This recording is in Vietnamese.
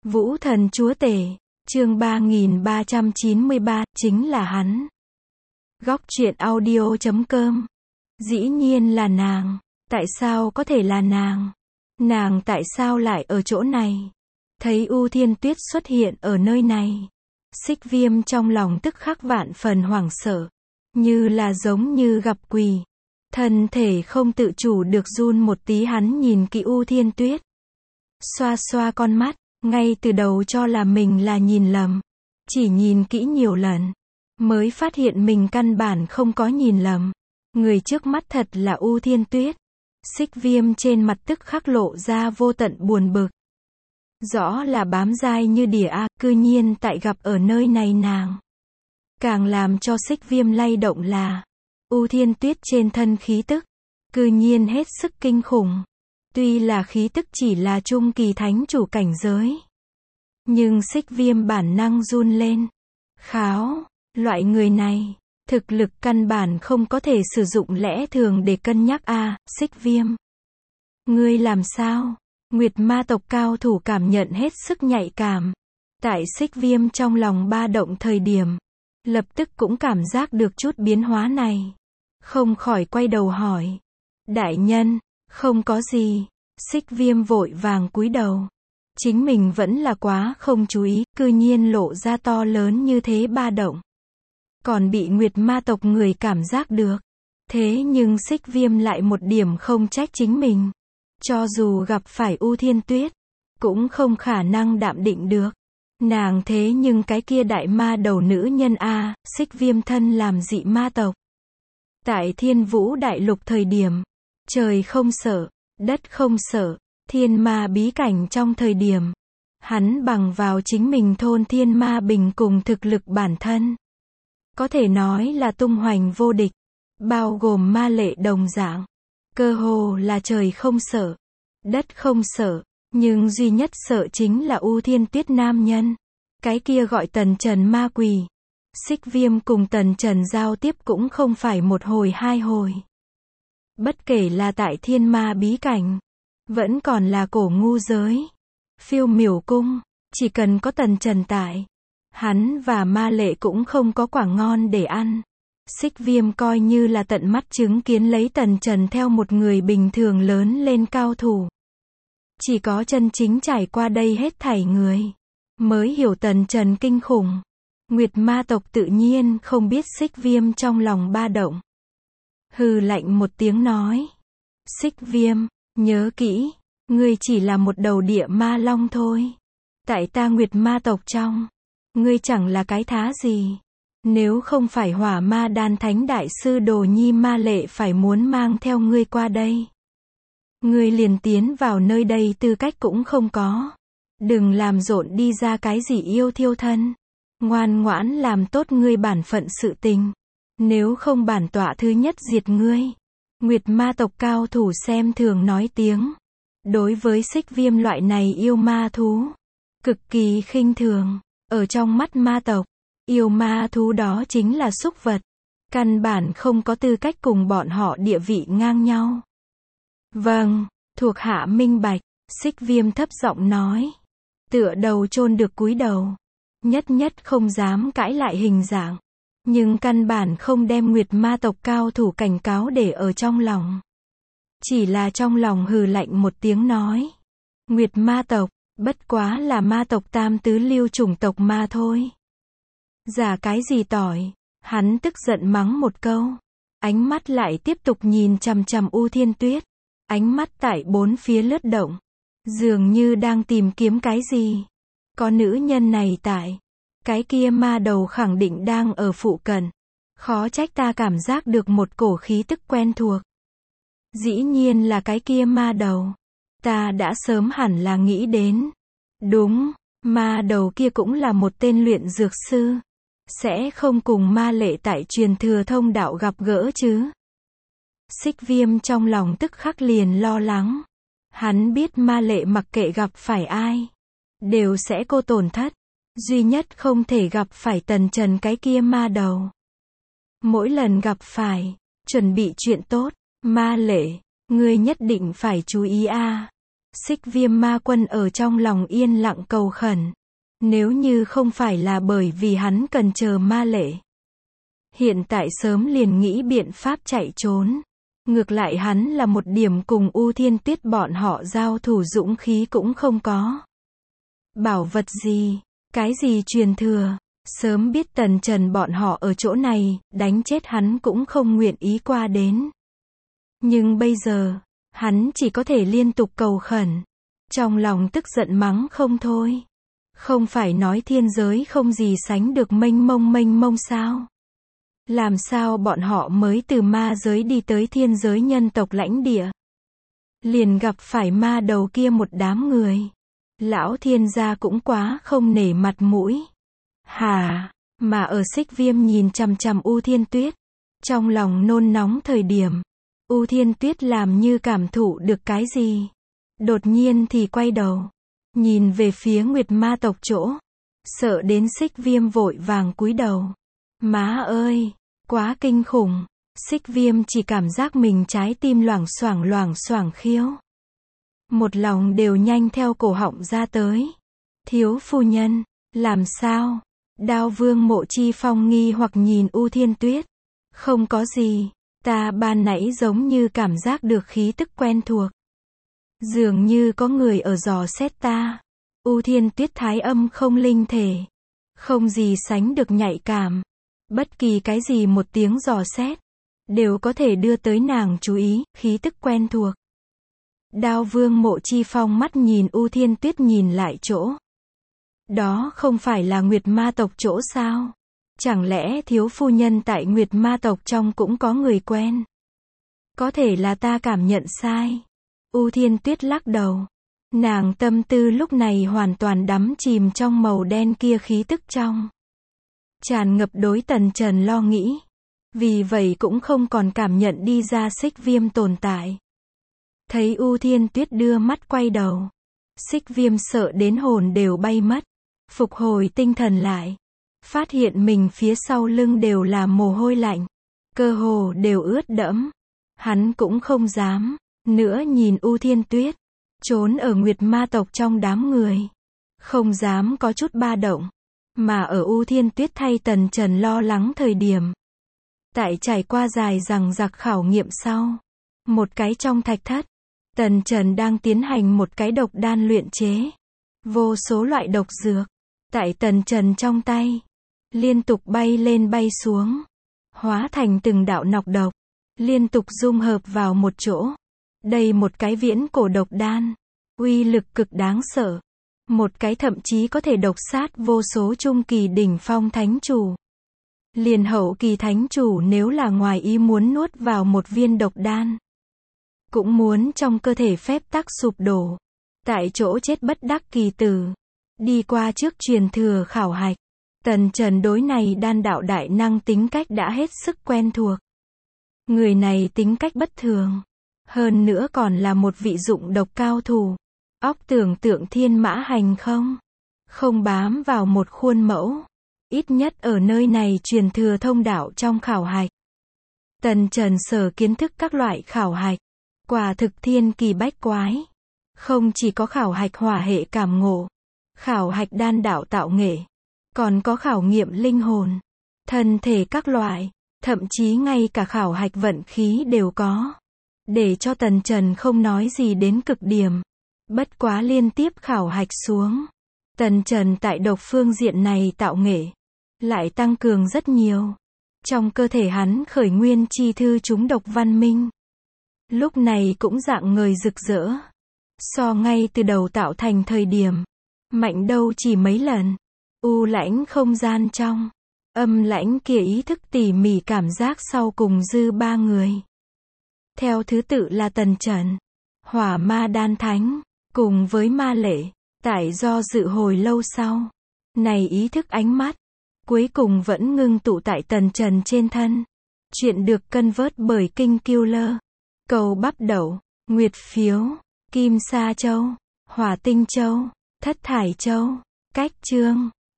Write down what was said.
Vũ thần chúa tể, chương 3393, chính là hắn. Góc truyện audio.com. Dĩ nhiên là nàng. Tại sao có thể là nàng? Nàng tại sao lại ở chỗ này? Thấy U Thiên Tuyết xuất hiện ở nơi này. Xích Viêm trong lòng tức khắc vạn phần hoảng sợ. Như là giống như gặp quỷ. Thân thể không tự chủ được run một tí, hắn nhìn kỹ U Thiên Tuyết. Xoa xoa con mắt, ngay từ đầu cho là mình là nhìn lầm. Chỉ nhìn kỹ nhiều lần, mới phát hiện mình căn bản không có nhìn lầm. Người trước mắt thật là U Thiên Tuyết. Xích Viêm trên mặt tức khắc lộ ra vô tận buồn bực. Rõ là bám dai như đỉa a, cư nhiên tại gặp ở nơi này nàng. Càng làm cho Xích Viêm lay động là U Thiên Tuyết trên thân khí tức, cư nhiên hết sức kinh khủng. Tuy là khí tức chỉ là trung kỳ thánh chủ cảnh giới, nhưng Xích Viêm bản năng run lên. Kháo, loại người này, thực lực căn bản không có thể sử dụng lẽ thường để cân nhắc a. Xích Viêm, ngươi làm sao? Nguyệt ma tộc cao thủ cảm nhận hết sức nhạy cảm. Tại Xích Viêm trong lòng ba động thời điểm, lập tức cũng cảm giác được chút biến hóa này. Không khỏi quay đầu hỏi. Đại nhân, không có gì. Xích Viêm vội vàng cúi đầu. Chính mình vẫn là quá không chú ý, cư nhiên lộ ra to lớn như thế ba động. Còn bị Nguyệt ma tộc người cảm giác được. Thế nhưng Xích Viêm lại một điểm không trách chính mình. Cho dù gặp phải U Thiên Tuyết, cũng không khả năng đạm định được. Nàng thế nhưng cái kia đại ma đầu nữ nhân a. Xích Viêm thân làm dị ma tộc. Tại Thiên Vũ Đại Lục thời điểm, trời không sợ, đất không sợ, thiên ma bí cảnh trong thời điểm, hắn bằng vào chính mình thôn thiên ma bình cùng thực lực bản thân, có thể nói là tung hoành vô địch, bao gồm ma lệ đồng dạng, cơ hồ là trời không sợ, đất không sợ, nhưng duy nhất sợ chính là U Thiên Tuyết nam nhân, cái kia gọi Tần Trần ma quỷ. Xích Viêm cùng Tần Trần giao tiếp cũng không phải một hồi hai hồi. Bất kể là tại thiên ma bí cảnh, vẫn còn là cổ ngu giới, Phiêu Miểu cung, chỉ cần có Tần Trần tại, hắn và ma lệ cũng không có quả ngon để ăn. Xích Viêm coi như là tận mắt chứng kiến lấy Tần Trần theo một người bình thường lớn lên cao thủ. Chỉ có chân chính trải qua đây hết thảy người, mới hiểu Tần Trần kinh khủng. Nguyệt ma tộc tự nhiên không biết Xích Viêm trong lòng ba động. Hừ lạnh một tiếng nói. Xích Viêm, nhớ kỹ, ngươi chỉ là một đầu địa ma long thôi. Tại ta Nguyệt ma tộc trong, ngươi chẳng là cái thá gì. Nếu không phải Hỏa Ma Đan Thánh Đại Sư Đồ Nhi ma lệ phải muốn mang theo ngươi qua đây, ngươi liền tiến vào nơi đây tư cách cũng không có. Đừng làm rộn đi ra cái gì yêu thiêu thân. Ngoan ngoãn làm tốt ngươi bản phận sự tình. Nếu không bản tọa thứ nhất diệt ngươi. Nguyệt ma tộc cao thủ xem thường nói tiếng. Đối với Xích Viêm loại này yêu ma thú, cực kỳ khinh thường. Ở trong mắt ma tộc, yêu ma thú đó chính là súc vật. Căn bản không có tư cách cùng bọn họ địa vị ngang nhau. Vâng, thuộc hạ minh bạch. Xích Viêm thấp giọng nói. Tựa đầu chôn được cúi đầu. Nhất nhất không dám cãi lại hình dạng. Nhưng căn bản không đem Nguyệt ma tộc cao thủ cảnh cáo để ở trong lòng. Chỉ là trong lòng hừ lạnh một tiếng nói. Nguyệt ma tộc, bất quá là ma tộc tam tứ lưu chủng tộc mà thôi. Giả cái gì tỏi, hắn tức giận mắng một câu. Ánh mắt lại tiếp tục nhìn chằm chằm U Thiên Tuyết. Ánh mắt tại bốn phía lướt động. Dường như đang tìm kiếm cái gì. Có nữ nhân này tại, cái kia ma đầu khẳng định đang ở phụ cận. Khó trách ta cảm giác được một cổ khí tức quen thuộc. Dĩ nhiên là cái kia ma đầu. Ta đã sớm hẳn là nghĩ đến. Đúng, ma đầu kia cũng là một tên luyện dược sư. Sẽ không cùng ma lệ tại truyền thừa thông đạo gặp gỡ chứ. Xích Viêm trong lòng tức khắc liền lo lắng. Hắn biết ma lệ mặc kệ gặp phải ai, đều sẽ cô tổn thất. Duy nhất không thể gặp phải Tần Trần cái kia ma đầu. Mỗi lần gặp phải, chuẩn bị chuyện tốt. Ma lệ, ngươi nhất định phải chú ý a. Xích Viêm ma quân ở trong lòng yên lặng cầu khẩn. Nếu như không phải là bởi vì hắn cần chờ ma lệ, hiện tại sớm liền nghĩ biện pháp chạy trốn. Ngược lại hắn là một điểm cùng U Thiên Tuyết bọn họ giao thủ dũng khí cũng không có. Bảo vật gì, cái gì truyền thừa, sớm biết Tần Trần bọn họ ở chỗ này, đánh chết hắn cũng không nguyện ý qua đến. Nhưng bây giờ, hắn chỉ có thể liên tục cầu khẩn. Trong lòng tức giận mắng không thôi. Không phải nói thiên giới không gì sánh được mênh mông sao? Làm sao bọn họ mới từ ma giới đi tới thiên giới nhân tộc lãnh địa? Liền gặp phải ma đầu kia một đám người. Lão thiên gia cũng quá không nể mặt mũi. Hà, mà ở Xích Viêm nhìn chằm chằm U Thiên Tuyết. Trong lòng nôn nóng thời điểm, U Thiên Tuyết làm như cảm thụ được cái gì. Đột nhiên thì quay đầu, nhìn về phía Nguyệt ma tộc chỗ. Sợ đến Xích Viêm vội vàng cúi đầu. Má ơi, quá kinh khủng. Xích Viêm chỉ cảm giác mình trái tim loảng xoảng khiếu. Một lòng đều nhanh theo cổ họng ra tới. Thiếu phu nhân, làm sao? Đao Vương Mộ Chi Phong nghi hoặc nhìn U Thiên Tuyết. Không có gì, ta ban nãy giống như cảm giác được khí tức quen thuộc. Dường như có người ở dò xét ta. U Thiên Tuyết thái âm không linh thể. Không gì sánh được nhạy cảm. Bất kỳ cái gì một tiếng dò xét, đều có thể đưa tới nàng chú ý, khí tức quen thuộc. Đao Vương Mộ Chi Phong mắt nhìn U Thiên Tuyết nhìn lại chỗ. Đó không phải là Nguyệt ma tộc chỗ sao? Chẳng lẽ thiếu phu nhân tại Nguyệt ma tộc trong cũng có người quen? Có thể là ta cảm nhận sai. U Thiên Tuyết lắc đầu. Nàng tâm tư lúc này hoàn toàn đắm chìm trong màu đen kia khí tức trong. Tràn ngập đối Tần Trần lo nghĩ. Vì vậy cũng không còn cảm nhận đi ra Xích Viêm tồn tại. Thấy U Thiên Tuyết đưa mắt quay đầu. Xích Viêm sợ đến hồn đều bay mất. Phục hồi tinh thần lại. Phát hiện mình phía sau lưng đều là mồ hôi lạnh. Cơ hồ đều ướt đẫm. Hắn cũng không dám nữa nhìn U Thiên Tuyết. Trốn ở Nguyệt ma tộc trong đám người. Không dám có chút ba động. Mà ở U Thiên Tuyết thay Tần Trần lo lắng thời điểm. Tại trải qua dài dằng dặc khảo nghiệm sau. Một cái trong thạch thất. Tần Trần đang tiến hành một cái độc đan luyện chế. Vô số loại độc dược. Tại Tần Trần trong tay. Liên tục bay lên bay xuống. Hóa thành từng đạo nọc độc. Liên tục dung hợp vào một chỗ. Đây một cái viễn cổ độc đan. Uy lực cực đáng sợ. Một cái thậm chí có thể độc sát vô số trung kỳ đỉnh phong thánh chủ. Liền hậu kỳ thánh chủ nếu là ngoài ý muốn nuốt vào một viên độc đan. Cũng muốn trong cơ thể phép tắc sụp đổ. Tại chỗ chết bất đắc kỳ tử. Đi qua trước truyền thừa khảo hạch. Tần Trần đối này đan đạo đại năng tính cách đã hết sức quen thuộc. Người này tính cách bất thường. Hơn nữa còn là một vị dụng độc cao thủ. Óc tưởng tượng thiên mã hành không? Không bám vào một khuôn mẫu. Ít nhất ở nơi này truyền thừa thông đạo trong khảo hạch. Tần Trần sở kiến thức các loại khảo hạch. Quả thực thiên kỳ bách quái. Không chỉ có khảo hạch hỏa hệ cảm ngộ. Khảo hạch đan đạo tạo nghệ. Còn có khảo nghiệm linh hồn. Thân thể các loại. Thậm chí ngay cả khảo hạch vận khí đều có. Để cho Tần Trần không nói gì đến cực điểm. Bất quá liên tiếp khảo hạch xuống. Tần Trần tại độc phương diện này tạo nghệ. Lại tăng cường rất nhiều. Trong cơ thể hắn khởi nguyên chi thư chúng độc văn minh. Lúc này cũng dạng người rực rỡ. So ngay từ đầu tạo thành thời điểm. Mạnh đâu chỉ mấy lần. U lãnh không gian trong. Âm lãnh kia ý thức tỉ mỉ cảm giác sau cùng dư ba người. Theo thứ tự là Tần Trần. Hỏa ma đan thánh. Cùng với ma lệ. Tại do dự hồi lâu sau. Này ý thức ánh mắt. Cuối cùng vẫn ngưng tụ tại Tần Trần trên thân. Chuyện được cân vớt bởi Kinh Killer. Cầu bắp đậu. Nguyệt phiếu. Kim sa châu. Hỏa tinh châu. Thất thải châu. Cách chương.